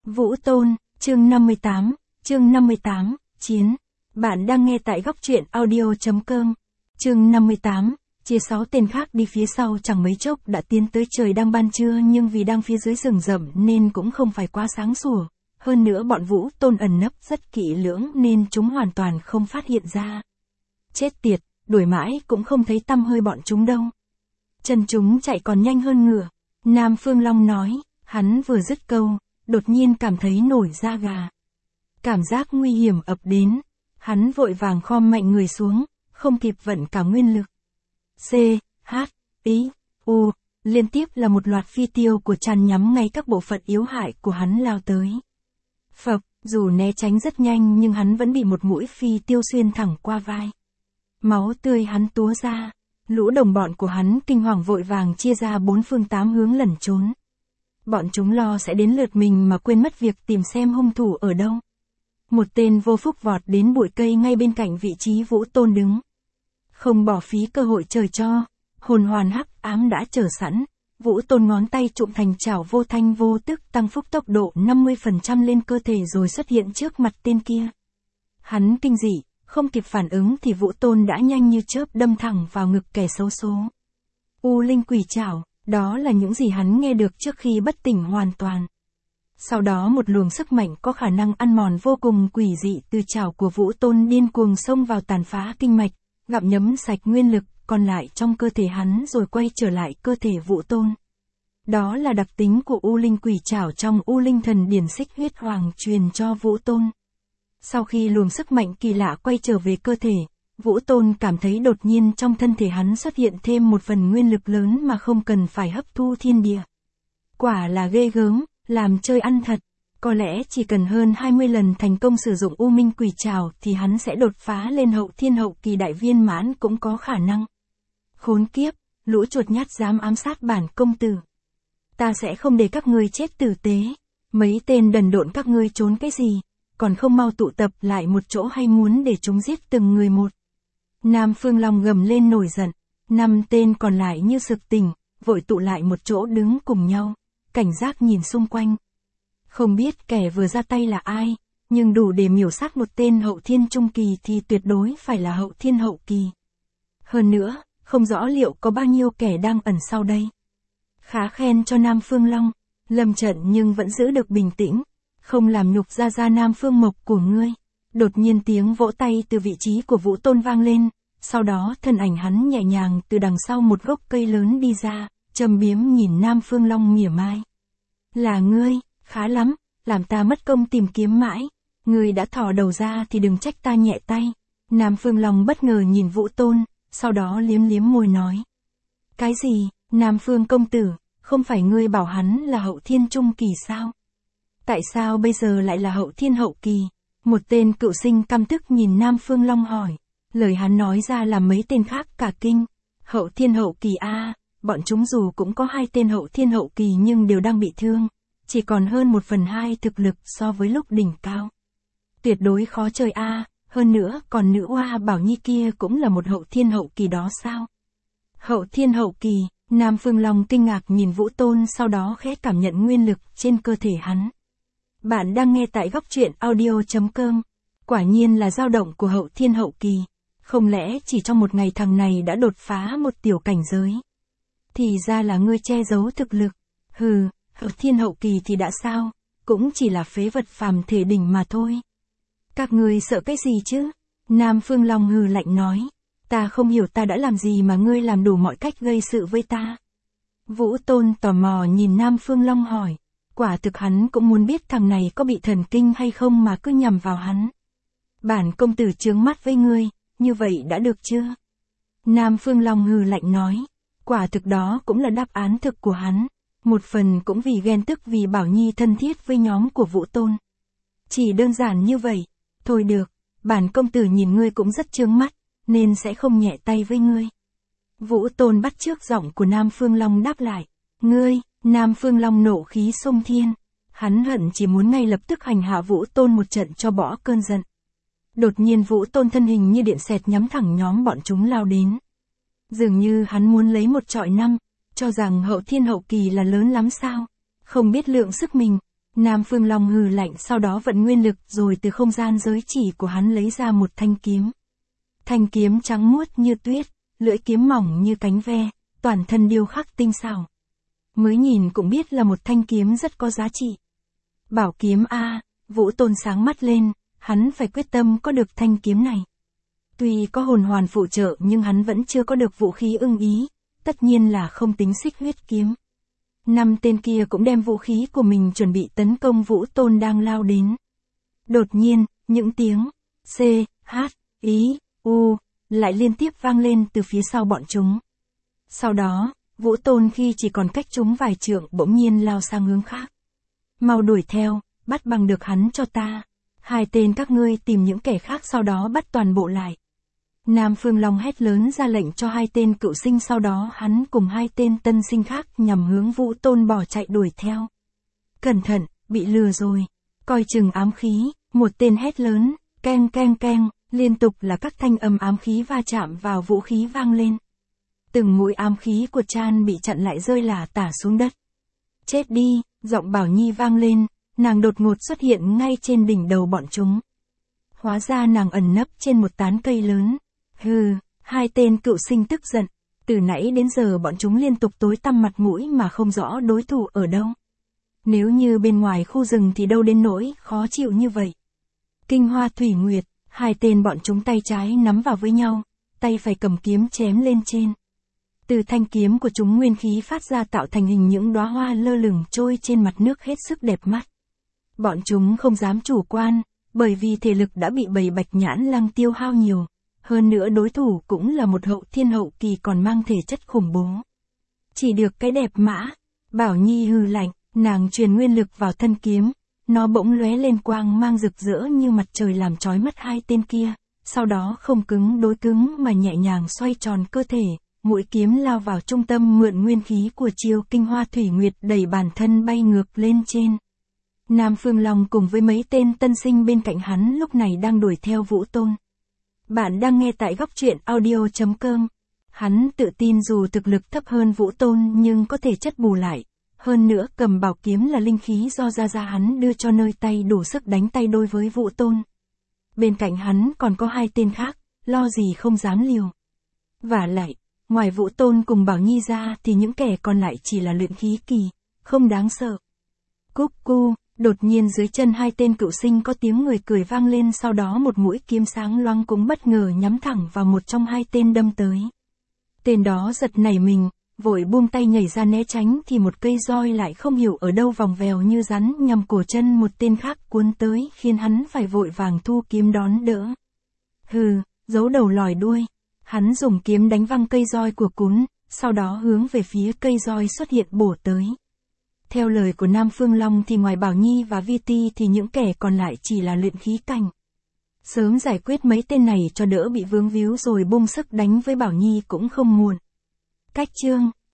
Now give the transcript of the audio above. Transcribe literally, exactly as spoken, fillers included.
Vũ Tôn, chương năm mươi tám, chương năm mươi tám, Chiến. Bạn đang nghe tại góc truyện audio.com. Chương năm mươi tám, chia sáu tên khác đi phía sau chẳng mấy chốc đã tiến tới trời đang ban trưa nhưng vì đang phía dưới rừng rậm nên cũng không phải quá sáng sủa. Hơn nữa bọn Vũ Tôn ẩn nấp rất kỹ lưỡng nên chúng hoàn toàn không phát hiện ra. Chết tiệt, đuổi mãi cũng không thấy tăm hơi bọn chúng đâu. Chân chúng chạy còn nhanh hơn ngựa. Nam Phương Long nói, hắn vừa dứt câu, đột nhiên cảm thấy nổi da gà. Cảm giác nguy hiểm ập đến, hắn vội vàng khom mạnh người xuống, không kịp vận cả nguyên lực. C, H, I, U, liên tiếp là một loạt phi tiêu của tràn nhắm ngay các bộ phận yếu hại của hắn lao tới. Phập, dù né tránh rất nhanh nhưng hắn vẫn bị một mũi phi tiêu xuyên thẳng qua vai. Máu tươi hắn túa ra, lũ đồng bọn của hắn kinh hoàng vội vàng chia ra bốn phương tám hướng lẩn trốn. Bọn chúng lo sẽ đến lượt mình mà quên mất việc tìm xem hung thủ ở đâu. Một tên vô phúc vọt đến bụi cây ngay bên cạnh vị trí Vũ Tôn đứng. Không bỏ phí cơ hội trời cho, hồn hoàn hắc ám đã chờ sẵn, Vũ Tôn ngón tay trụm thành chảo vô thanh vô tức tăng phúc tốc độ năm mươi phần trăm lên cơ thể rồi xuất hiện trước mặt tên kia. Hắn kinh dị, không kịp phản ứng thì Vũ Tôn đã nhanh như chớp đâm thẳng vào ngực kẻ xấu số. U linh quỷ trảo, đó là những gì hắn nghe được trước khi bất tỉnh hoàn toàn. Sau đó một luồng sức mạnh có khả năng ăn mòn vô cùng quỷ dị từ trảo của Vũ Tôn điên cuồng xông vào tàn phá kinh mạch, gặm nhấm sạch nguyên lực còn lại trong cơ thể hắn rồi quay trở lại cơ thể Vũ Tôn. Đó là đặc tính của U linh quỷ trảo trong U linh thần điển xích huyết hoàng truyền cho Vũ Tôn. Sau khi luồng sức mạnh kỳ lạ quay trở về cơ thể, Vũ Tôn cảm thấy đột nhiên trong thân thể hắn xuất hiện thêm một phần nguyên lực lớn mà không cần phải hấp thu thiên địa. Quả là ghê gớm, làm chơi ăn thật. Có lẽ chỉ cần hơn hai mươi lần thành công sử dụng U minh quỷ trảo thì hắn sẽ đột phá lên hậu thiên hậu kỳ đại viên mãn cũng có khả năng. Khốn kiếp, lũ chuột nhát dám ám sát bản công tử. Ta sẽ không để các ngươi chết tử tế. Mấy tên đần độn các ngươi trốn cái gì, còn không mau tụ tập lại một chỗ hay muốn để chúng giết từng người một. Nam Phương Long gầm lên nổi giận, năm tên còn lại như sực tỉnh, vội tụ lại một chỗ đứng cùng nhau, cảnh giác nhìn xung quanh. Không biết kẻ vừa ra tay là ai, nhưng đủ để miểu sát một tên hậu thiên trung kỳ thì tuyệt đối phải là hậu thiên hậu kỳ. Hơn nữa, không rõ liệu có bao nhiêu kẻ đang ẩn sau đây. Khá khen cho Nam Phương Long, lâm trận nhưng vẫn giữ được bình tĩnh, không làm nhục ra ra Nam Phương Mộc của ngươi. Đột nhiên tiếng vỗ tay từ vị trí của Vũ Tôn vang lên, sau đó thân ảnh hắn nhẹ nhàng từ đằng sau một gốc cây lớn đi ra, châm biếm nhìn Nam Phương Long mỉa mai. Là ngươi, khá lắm, làm ta mất công tìm kiếm mãi, ngươi đã thò đầu ra thì đừng trách ta nhẹ tay. Nam Phương Long bất ngờ nhìn Vũ Tôn, sau đó liếm liếm môi nói. Cái gì, Nam Phương công tử, không phải ngươi bảo hắn là hậu thiên trung kỳ sao? Tại sao bây giờ lại là hậu thiên hậu kỳ? Một tên cựu sinh căm tức nhìn Nam Phương Long hỏi. Lời hắn nói ra làm mấy tên khác cả kinh. Hậu thiên hậu kỳ a, bọn chúng dù cũng có hai tên hậu thiên hậu kỳ nhưng đều đang bị thương. Chỉ còn hơn một phần hai thực lực so với lúc đỉnh cao. Tuyệt đối khó chơi a, hơn nữa còn nữ oa Bảo Nhi kia cũng là một hậu thiên hậu kỳ đó sao? Hậu thiên hậu kỳ, Nam Phương Long kinh ngạc nhìn Vũ Tôn sau đó khẽ cảm nhận nguyên lực trên cơ thể hắn. Bạn đang nghe tại góc truyện audio.com. Quả nhiên là dao động của hậu thiên hậu kỳ. Không lẽ chỉ trong một ngày thằng này đã đột phá một tiểu cảnh giới? Thì ra là ngươi che giấu thực lực. Hừ, hậu thiên hậu kỳ thì đã sao? Cũng chỉ là phế vật phàm thể đỉnh mà thôi. Các ngươi sợ cái gì chứ? Nam Phương Long hừ lạnh nói. Ta không hiểu ta đã làm gì mà ngươi làm đủ mọi cách gây sự với ta. Vũ Tôn tò mò nhìn Nam Phương Long hỏi. Quả thực hắn cũng muốn biết thằng này có bị thần kinh hay không mà cứ nhằm vào hắn. Bản công tử chướng mắt với ngươi, như vậy đã được chưa? Nam Phương Long hừ lạnh nói. Quả thực đó cũng là đáp án thực của hắn. Một phần cũng vì ghen tức vì Bảo Nhi thân thiết với nhóm của Vũ Tôn. Chỉ đơn giản như vậy. Thôi được, bản công tử nhìn ngươi cũng rất chướng mắt, nên sẽ không nhẹ tay với ngươi. Vũ Tôn bắt chước giọng của Nam Phương Long đáp lại. Ngươi, Nam Phương Long nộ khí xông thiên. Hắn hận chỉ muốn ngay lập tức hành hạ Vũ Tôn một trận cho bỏ cơn giận. Đột nhiên Vũ Tôn thân hình như điện xẹt nhắm thẳng nhóm bọn chúng lao đến. Dường như hắn muốn lấy một trọi năm, cho rằng hậu thiên hậu kỳ là lớn lắm sao. Không biết lượng sức mình, Nam Phương Long hừ lạnh, sau đó vận nguyên lực rồi từ không gian giới chỉ của hắn lấy ra một thanh kiếm. Thanh kiếm trắng muốt như tuyết, lưỡi kiếm mỏng như cánh ve, toàn thân điêu khắc tinh xảo. Mới nhìn cũng biết là một thanh kiếm rất có giá trị. Bảo kiếm a, Vũ Tôn sáng mắt lên, hắn phải quyết tâm có được thanh kiếm này. Tuy có hồn hoàn phụ trợ nhưng hắn vẫn chưa có được vũ khí ưng ý, tất nhiên là không tính xích huyết kiếm. Năm tên kia cũng đem vũ khí của mình chuẩn bị tấn công Vũ Tôn đang lao đến. Đột nhiên, những tiếng C, H, I, U lại liên tiếp vang lên từ phía sau bọn chúng. Sau đó, Vũ Tôn khi chỉ còn cách chúng vài trượng bỗng nhiên lao sang hướng khác. Mau đuổi theo, bắt bằng được hắn cho ta. Hai tên các ngươi tìm những kẻ khác sau đó bắt toàn bộ lại. Nam Phương Long hét lớn ra lệnh cho hai tên cựu sinh, sau đó hắn cùng hai tên tân sinh khác nhằm hướng Vũ Tôn bỏ chạy đuổi theo. Cẩn thận, bị lừa rồi. Coi chừng ám khí, một tên hét lớn, keng keng keng, liên tục là các thanh âm ám khí va chạm vào vũ khí vang lên. Từng mũi ám khí của Chan bị chặn lại rơi lả tả xuống đất. Chết đi, giọng Bảo Nhi vang lên, nàng đột ngột xuất hiện ngay trên đỉnh đầu bọn chúng. Hóa ra nàng ẩn nấp trên một tán cây lớn. Hừ, hai tên cựu sinh tức giận, từ nãy đến giờ bọn chúng liên tục tối tăm mặt mũi mà không rõ đối thủ ở đâu. Nếu như bên ngoài khu rừng thì đâu đến nỗi khó chịu như vậy. Kinh Hoa Thủy Nguyệt, hai tên bọn chúng tay trái nắm vào với nhau, tay phải cầm kiếm chém lên trên. Từ thanh kiếm của chúng nguyên khí phát ra tạo thành hình những đóa hoa lơ lửng trôi trên mặt nước hết sức đẹp mắt. Bọn chúng không dám chủ quan, bởi vì thể lực đã bị bầy Bạch Nhãn Lăng tiêu hao nhiều. Hơn nữa đối thủ cũng là một hậu thiên hậu kỳ còn mang thể chất khủng bố. Chỉ được cái đẹp mã. Bảo Nhi hừ lạnh, nàng truyền nguyên lực vào thân kiếm. Nó bỗng lóe lên quang mang rực rỡ như mặt trời làm chói mắt hai tên kia. Sau đó không cứng đối cứng mà nhẹ nhàng xoay tròn cơ thể. Mũi kiếm lao vào trung tâm mượn nguyên khí của chiêu Kinh Hoa Thủy Nguyệt đẩy bản thân bay ngược lên trên. Nam Phương Long cùng với mấy tên tân sinh bên cạnh hắn lúc này đang đuổi theo Vũ Tôn. Bạn đang nghe tại góc truyện audio chấm com. Hắn tự tin dù thực lực thấp hơn Vũ Tôn nhưng có thể chất bù lại. Hơn nữa cầm bảo kiếm là linh khí do Gia Gia hắn đưa cho nơi tay đủ sức đánh tay đôi với Vũ Tôn. Bên cạnh hắn còn có hai tên khác, lo gì không dám liều. Và lại, ngoài Vũ Tôn cùng Bảo Nhi ra thì những kẻ còn lại chỉ là luyện khí kỳ, không đáng sợ. Cúc cu, đột nhiên dưới chân hai tên cựu sinh có tiếng người cười vang lên, sau đó một mũi kiếm sáng loáng cũng bất ngờ nhắm thẳng vào một trong hai tên đâm tới. Tên đó giật nảy mình, vội buông tay nhảy ra né tránh thì một cây roi lại không hiểu ở đâu vòng vèo như rắn nhằm cổ chân một tên khác cuốn tới khiến hắn phải vội vàng thu kiếm đón đỡ. Hừ, giấu đầu lòi đuôi. Hắn dùng kiếm đánh văng cây roi của cún, sau đó hướng về phía cây roi xuất hiện bổ tới. Theo lời của Nam Phương Long thì ngoài Bảo Nhi và Vi Ti thì những kẻ còn lại chỉ là luyện khí cảnh. Sớm giải quyết mấy tên này cho đỡ bị vướng víu rồi bung sức đánh với Bảo Nhi cũng không muộn. Cách chương